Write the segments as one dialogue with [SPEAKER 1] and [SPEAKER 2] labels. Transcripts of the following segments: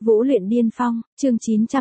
[SPEAKER 1] Vũ luyện điên phong, chương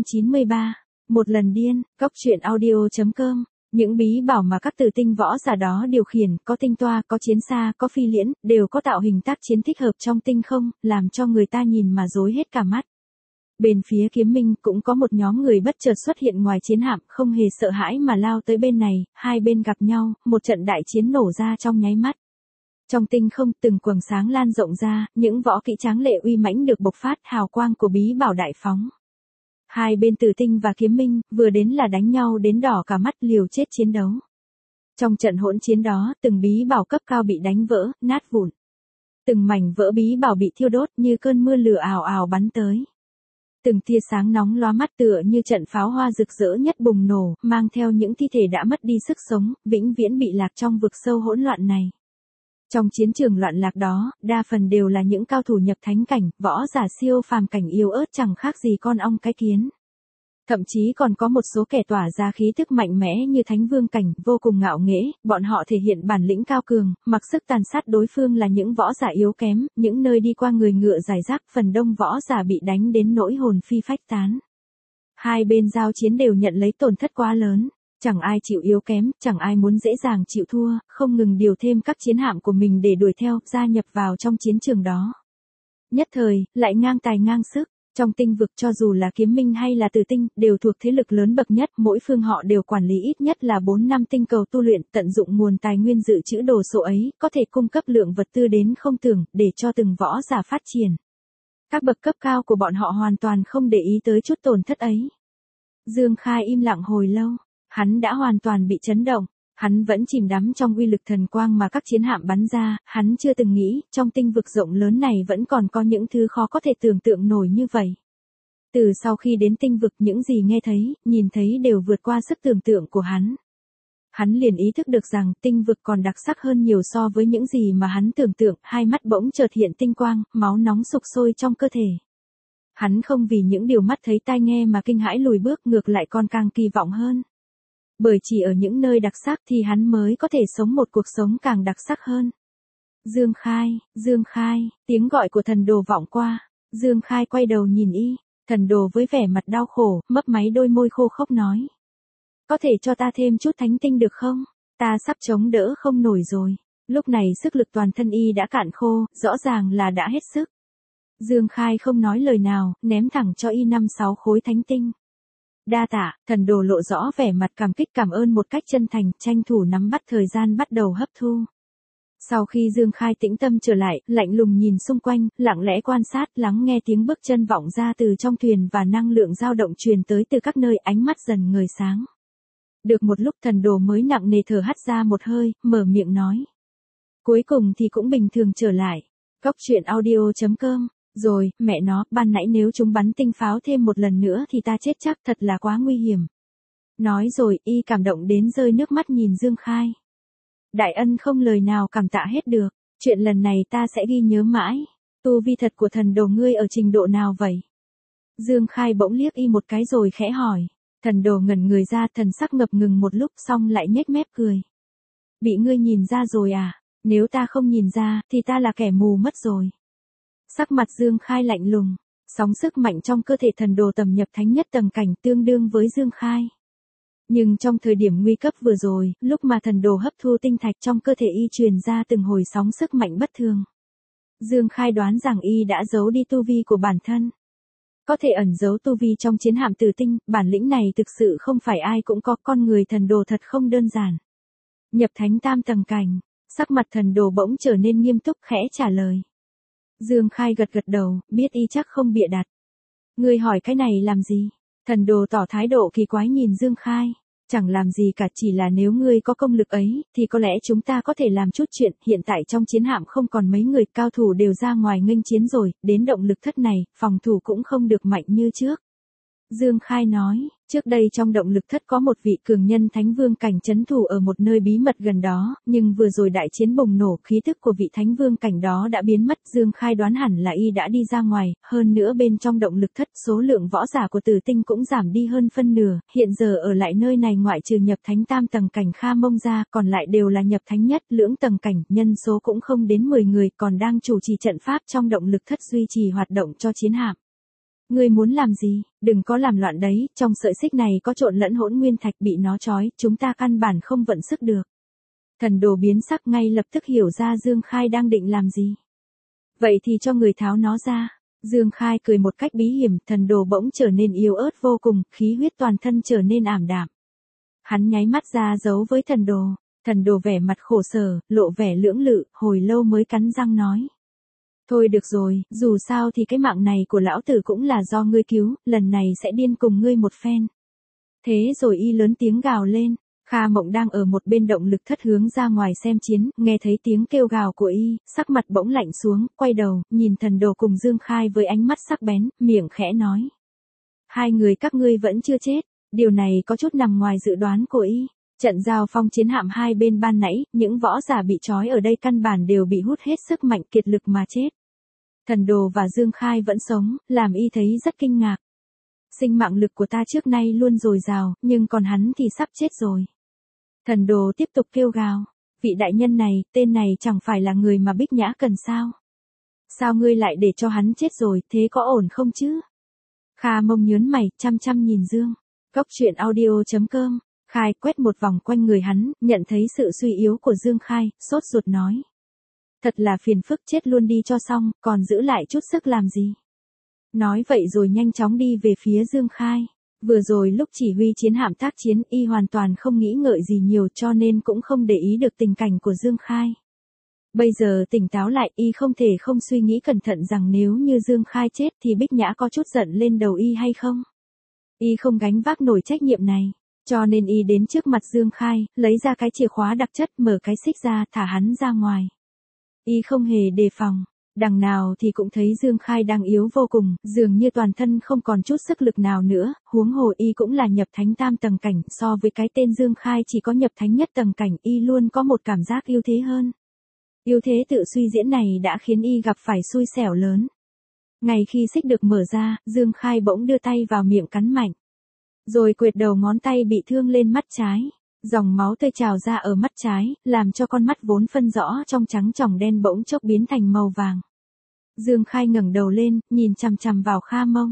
[SPEAKER 1] 993. Một lần điên, cóc truyện audio.com. Những bí bảo mà các tử tinh võ giả đó điều khiển, có tinh toa, có chiến xa, có phi liễn, đều có tạo hình tác chiến thích hợp trong tinh không, làm cho người ta nhìn mà rối hết cả mắt. Bên phía Kiếm Minh cũng có một nhóm người bất chợt xuất hiện ngoài chiến hạm, không hề sợ hãi mà lao tới bên này, hai bên gặp nhau, một trận đại chiến nổ ra trong nháy mắt. Trong tinh không, từng quầng sáng lan rộng ra, những võ kỹ tráng lệ uy mãnh được bộc phát, hào quang của bí bảo đại phóng. Hai bên Tử Tinh và Kiếm Minh, vừa đến là đánh nhau đến đỏ cả mắt, liều chết chiến đấu. Trong trận hỗn chiến đó, từng bí bảo cấp cao bị đánh vỡ, nát vụn. Từng mảnh vỡ bí bảo bị thiêu đốt như cơn mưa lửa ào ào bắn tới. Từng tia sáng nóng lóa mắt tựa như trận pháo hoa rực rỡ nhất bùng nổ, mang theo những thi thể đã mất đi sức sống, vĩnh viễn bị lạc trong vực sâu hỗn loạn này. Trong chiến trường loạn lạc đó, đa phần đều là những cao thủ nhập thánh cảnh, võ giả siêu phàm cảnh yếu ớt chẳng khác gì con ong cái kiến. Thậm chí còn có một số kẻ tỏa ra khí thức mạnh mẽ như thánh vương cảnh, vô cùng ngạo nghễ, bọn họ thể hiện bản lĩnh cao cường, mặc sức tàn sát đối phương là những võ giả yếu kém, những nơi đi qua người ngựa rải rác, phần đông võ giả bị đánh đến nỗi hồn phi phách tán. Hai bên giao chiến đều nhận lấy tổn thất quá lớn. Chẳng ai chịu yếu kém, chẳng ai muốn dễ dàng chịu thua, không ngừng điều thêm các chiến hạm của mình để đuổi theo, gia nhập vào trong chiến trường đó. Nhất thời, lại ngang tài ngang sức, trong tinh vực cho dù là Kiếm Minh hay là Tử Tinh, đều thuộc thế lực lớn bậc nhất, mỗi phương họ đều quản lý ít nhất là 4 năm tinh cầu tu luyện, tận dụng nguồn tài nguyên dự trữ đồ sộ ấy, có thể cung cấp lượng vật tư đến không tưởng, để cho từng võ giả phát triển. Các bậc cấp cao của bọn họ hoàn toàn không để ý tới chút tổn thất ấy. Dương Khai im lặng hồi lâu. Hắn đã hoàn toàn bị chấn động, hắn vẫn chìm đắm trong uy lực thần quang mà các chiến hạm bắn ra, hắn chưa từng nghĩ, trong tinh vực rộng lớn này vẫn còn có những thứ khó có thể tưởng tượng nổi như vậy. Từ sau khi đến tinh vực, những gì nghe thấy, nhìn thấy đều vượt qua sức tưởng tượng của hắn. Hắn liền ý thức được rằng tinh vực còn đặc sắc hơn nhiều so với những gì mà hắn tưởng tượng, hai mắt bỗng chợt hiện tinh quang, máu nóng sục sôi trong cơ thể. Hắn không vì những điều mắt thấy tai nghe mà kinh hãi lùi bước, ngược lại còn càng kỳ vọng hơn. Bởi chỉ ở những nơi đặc sắc thì hắn mới có thể sống một cuộc sống càng đặc sắc hơn. Dương Khai, tiếng gọi của thần đồ vọng qua. Dương Khai quay đầu nhìn y, thần đồ với vẻ mặt đau khổ, mấp máy đôi môi khô khốc nói. Có thể cho ta thêm chút thánh tinh được không? Ta sắp chống đỡ không nổi rồi. Lúc này sức lực toàn thân y đã cạn khô, rõ ràng là đã hết sức. Dương Khai không nói lời nào, ném thẳng cho y 5-6 khối thánh tinh. Đa tạ, thần đồ lộ rõ vẻ mặt cảm kích cảm ơn một cách chân thành, tranh thủ nắm bắt thời gian bắt đầu hấp thu. Sau khi Dương Khai tĩnh tâm trở lại, lạnh lùng nhìn xung quanh, lặng lẽ quan sát, lắng nghe tiếng bước chân vọng ra từ trong thuyền và năng lượng dao động truyền tới từ các nơi, ánh mắt dần ngời sáng. Được một lúc thần đồ mới nặng nề thở hắt ra một hơi, mở miệng nói. Cuối cùng thì cũng bình thường trở lại. Cóc truyện audio.com. Rồi, mẹ nó, ban nãy nếu chúng bắn tinh pháo thêm một lần nữa thì ta chết chắc, thật là quá nguy hiểm. Nói rồi, y cảm động đến rơi nước mắt nhìn Dương Khai. Đại ân không lời nào cảm tạ hết được, chuyện lần này ta sẽ ghi nhớ mãi. Tu vi thật của thần đồ ngươi ở trình độ nào vậy? Dương Khai bỗng liếc y một cái rồi khẽ hỏi. Thần đồ ngẩn người ra, thần sắc ngập ngừng một lúc xong lại nhếch mép cười. Bị ngươi nhìn ra rồi à? Nếu ta không nhìn ra, thì ta là kẻ mù mất rồi. Sắc mặt Dương Khai lạnh lùng, sóng sức mạnh trong cơ thể thần đồ tầm nhập thánh nhất tầng cảnh tương đương với Dương Khai. Nhưng trong thời điểm nguy cấp vừa rồi, lúc mà thần đồ hấp thu tinh thạch trong cơ thể y truyền ra từng hồi sóng sức mạnh bất thường. Dương Khai đoán rằng y đã giấu đi tu vi của bản thân. Có thể ẩn giấu tu vi trong chiến hạm Tử Tinh, bản lĩnh này thực sự không phải ai cũng có, con người thần đồ thật không đơn giản. Nhập thánh tam tầng cảnh, sắc mặt thần đồ bỗng trở nên nghiêm túc khẽ trả lời. Dương Khai gật gật đầu, biết y chắc không bịa đặt. Ngươi hỏi cái này làm gì? Thần đồ tỏ thái độ kỳ quái nhìn Dương Khai. Chẳng làm gì cả, chỉ là nếu ngươi có công lực ấy, thì có lẽ chúng ta có thể làm chút chuyện. Hiện tại trong chiến hạm không còn mấy người, cao thủ đều ra ngoài nghênh chiến rồi, đến động lực thất này, phòng thủ cũng không được mạnh như trước. Dương Khai nói, trước đây trong động lực thất có một vị cường nhân thánh vương cảnh trấn thủ ở một nơi bí mật gần đó, nhưng vừa rồi đại chiến bùng nổ, khí tức của vị thánh vương cảnh đó đã biến mất. Dương Khai đoán hẳn là y đã đi ra ngoài, hơn nữa bên trong động lực thất số lượng võ giả của Tử Tinh cũng giảm đi hơn phân nửa, hiện giờ ở lại nơi này ngoại trừ nhập thánh tam tầng cảnh Kha Mông ra, còn lại đều là nhập thánh nhất lưỡng tầng cảnh, nhân số cũng không đến 10 người, còn đang chủ trì trận pháp trong động lực thất duy trì hoạt động cho chiến hạm. Ngươi muốn làm gì, đừng có làm loạn đấy, trong sợi xích này có trộn lẫn hỗn nguyên thạch bị nó trói, chúng ta căn bản không vận sức được. Thần đồ biến sắc ngay lập tức hiểu ra Dương Khai đang định làm gì. Vậy thì cho người tháo nó ra. Dương Khai cười một cách bí hiểm, thần đồ bỗng trở nên yếu ớt vô cùng, khí huyết toàn thân trở nên ảm đạm. Hắn nháy mắt ra giấu với thần đồ vẻ mặt khổ sở, lộ vẻ lưỡng lự, hồi lâu mới cắn răng nói. Thôi được rồi, dù sao thì cái mạng này của lão tử cũng là do ngươi cứu, lần này sẽ điên cùng ngươi một phen. Thế rồi y lớn tiếng gào lên, Kha Mộng đang ở một bên động lực thất hướng ra ngoài xem chiến, nghe thấy tiếng kêu gào của y, sắc mặt bỗng lạnh xuống, quay đầu, nhìn thần đồ cùng Dương Khai với ánh mắt sắc bén, miệng khẽ nói. Hai người các ngươi vẫn chưa chết, điều này có chút nằm ngoài dự đoán của y. Trận giao phong chiến hạm hai bên ban nãy, những võ giả bị trói ở đây căn bản đều bị hút hết sức mạnh kiệt lực mà chết. Thần đồ và Dương Khai vẫn sống, làm y thấy rất kinh ngạc. Sinh mạng lực của ta trước nay luôn dồi dào, nhưng còn hắn thì sắp chết rồi. Thần đồ tiếp tục kêu gào. Vị đại nhân này, tên này chẳng phải là người mà Bích Nhã cần sao? Sao ngươi lại để cho hắn chết rồi, thế có ổn không chứ? Kha Mông nhớn mày, chăm chăm nhìn Dương. Cốc truyện audio.com. Khai quét một vòng quanh người hắn, nhận thấy sự suy yếu của Dương Khai, sốt ruột nói. Thật là phiền phức, chết luôn đi cho xong, còn giữ lại chút sức làm gì? Nói vậy rồi nhanh chóng đi về phía Dương Khai. Vừa rồi lúc chỉ huy chiến hạm tác chiến, y hoàn toàn không nghĩ ngợi gì nhiều cho nên cũng không để ý được tình cảnh của Dương Khai. Bây giờ tỉnh táo lại, y không thể không suy nghĩ cẩn thận rằng nếu như Dương Khai chết thì Bích Nhã có chút giận lên đầu y hay không? Y không gánh vác nổi trách nhiệm này. Cho nên y đến trước mặt Dương Khai, lấy ra cái chìa khóa đặc chất, mở cái xích ra, thả hắn ra ngoài. Y không hề đề phòng, đằng nào thì cũng thấy Dương Khai đang yếu vô cùng, dường như toàn thân không còn chút sức lực nào nữa, huống hồ y cũng là nhập thánh tam tầng cảnh, so với cái tên Dương Khai chỉ có nhập thánh nhất tầng cảnh, y luôn có một cảm giác ưu thế hơn. Ưu thế tự suy diễn này đã khiến y gặp phải xui xẻo lớn. Ngay khi xích được mở ra, Dương Khai bỗng đưa tay vào miệng cắn mạnh. Rồi quệt đầu ngón tay bị thương lên mắt trái. Dòng máu tươi trào ra ở mắt trái, làm cho con mắt vốn phân rõ trong trắng tròng đen bỗng chốc biến thành màu vàng. Dương Khai ngẩng đầu lên, nhìn chằm chằm vào Kha Mông.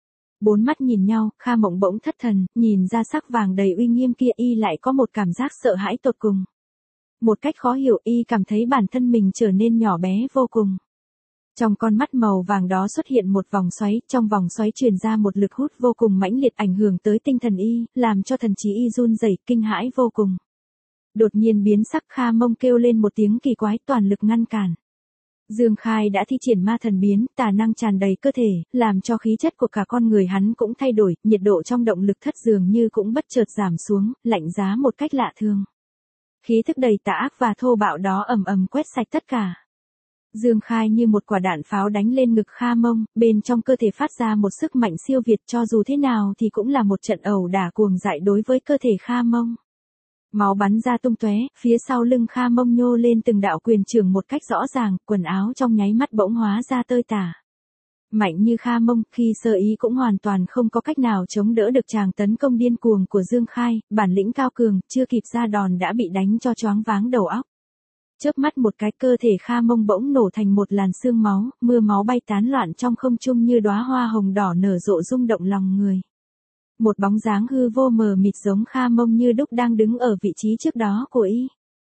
[SPEAKER 1] Bốn mắt nhìn nhau, Kha Mộng bỗng thất thần, nhìn ra sắc vàng đầy uy nghiêm kia y lại có một cảm giác sợ hãi tột cùng. Một cách khó hiểu y cảm thấy bản thân mình trở nên nhỏ bé vô cùng. Trong con mắt màu vàng đó xuất hiện một vòng xoáy, trong vòng xoáy truyền ra một lực hút vô cùng mãnh liệt ảnh hưởng tới tinh thần y, làm cho thần trí y run rẩy, kinh hãi vô cùng. Đột nhiên biến sắc, Kha Mông kêu lên một tiếng kỳ quái, toàn lực ngăn cản. Dương Khai đã thi triển ma thần biến, tà năng tràn đầy cơ thể, làm cho khí chất của cả con người hắn cũng thay đổi, nhiệt độ trong động lực thất dường như cũng bất chợt giảm xuống, lạnh giá một cách lạ thường. Khí thức đầy tà ác và thô bạo đó ầm ầm quét sạch tất cả. Dương Khai như một quả đạn pháo đánh lên ngực Kha Mông, bên trong cơ thể phát ra một sức mạnh siêu việt, cho dù thế nào thì cũng là một trận ẩu đả cuồng dại đối với cơ thể Kha Mông. Máu bắn ra tung tóe, phía sau lưng Kha Mông nhô lên từng đạo quyền chưởng một cách rõ ràng, quần áo trong nháy mắt bỗng hóa ra tơi tả. Mạnh như Kha Mông, khi sơ ý cũng hoàn toàn không có cách nào chống đỡ được tràng tấn công điên cuồng của Dương Khai, bản lĩnh cao cường, chưa kịp ra đòn đã bị đánh cho choáng váng đầu óc. Chớp mắt một cái, cơ thể Kha Mông bỗng nổ thành một làn sương máu, mưa máu bay tán loạn trong không trung như đóa hoa hồng đỏ nở rộ rung động lòng người. Một bóng dáng hư vô mờ mịt giống Kha Mông như đúc đang đứng ở vị trí trước đó của y.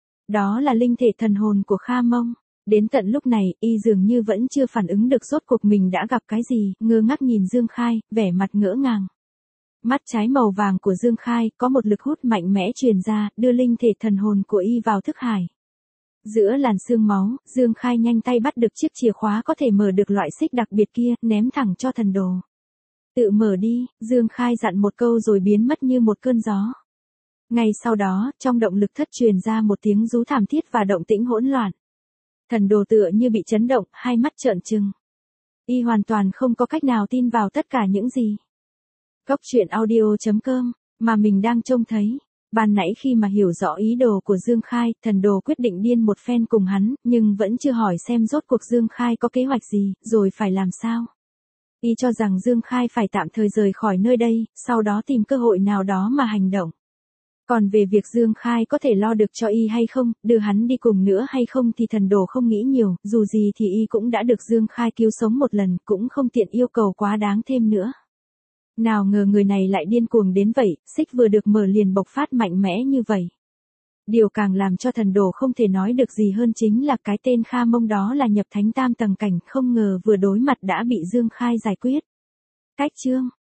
[SPEAKER 1] Đó là linh thể thần hồn của Kha Mông. Đến tận lúc này, y dường như vẫn chưa phản ứng được rốt cuộc mình đã gặp cái gì, ngơ ngác nhìn Dương Khai, vẻ mặt ngỡ ngàng. Mắt trái màu vàng của Dương Khai có một lực hút mạnh mẽ truyền ra, đưa linh thể thần hồn của y vào thức hải. Giữa làn sương máu, Dương Khai nhanh tay bắt được chiếc chìa khóa có thể mở được loại xích đặc biệt kia, ném thẳng cho thần đồ. Tự mở đi, Dương Khai dặn một câu rồi biến mất như một cơn gió. Ngay sau đó, trong động lực thất truyền ra một tiếng rú thảm thiết và động tĩnh hỗn loạn. Thần đồ tựa như bị chấn động, hai mắt trợn trừng. Y hoàn toàn không có cách nào tin vào tất cả những gì. Cốc truyện audio.com, mà mình đang trông thấy. Ban nãy khi mà hiểu rõ ý đồ của Dương Khai, thần đồ quyết định điên một phen cùng hắn, nhưng vẫn chưa hỏi xem rốt cuộc Dương Khai có kế hoạch gì, rồi phải làm sao. Y cho rằng Dương Khai phải tạm thời rời khỏi nơi đây, sau đó tìm cơ hội nào đó mà hành động. Còn về việc Dương Khai có thể lo được cho y hay không, đưa hắn đi cùng nữa hay không thì thần đồ không nghĩ nhiều, dù gì thì y cũng đã được Dương Khai cứu sống một lần, cũng không tiện yêu cầu quá đáng thêm nữa. Nào ngờ người này lại điên cuồng đến vậy, xích vừa được mở liền bộc phát mạnh mẽ như vậy. Điều càng làm cho thần đồ không thể nói được gì hơn chính là cái tên Kha Mông đó là nhập thánh tam tầng cảnh, không ngờ vừa đối mặt đã bị Dương Khai giải quyết. Cách chương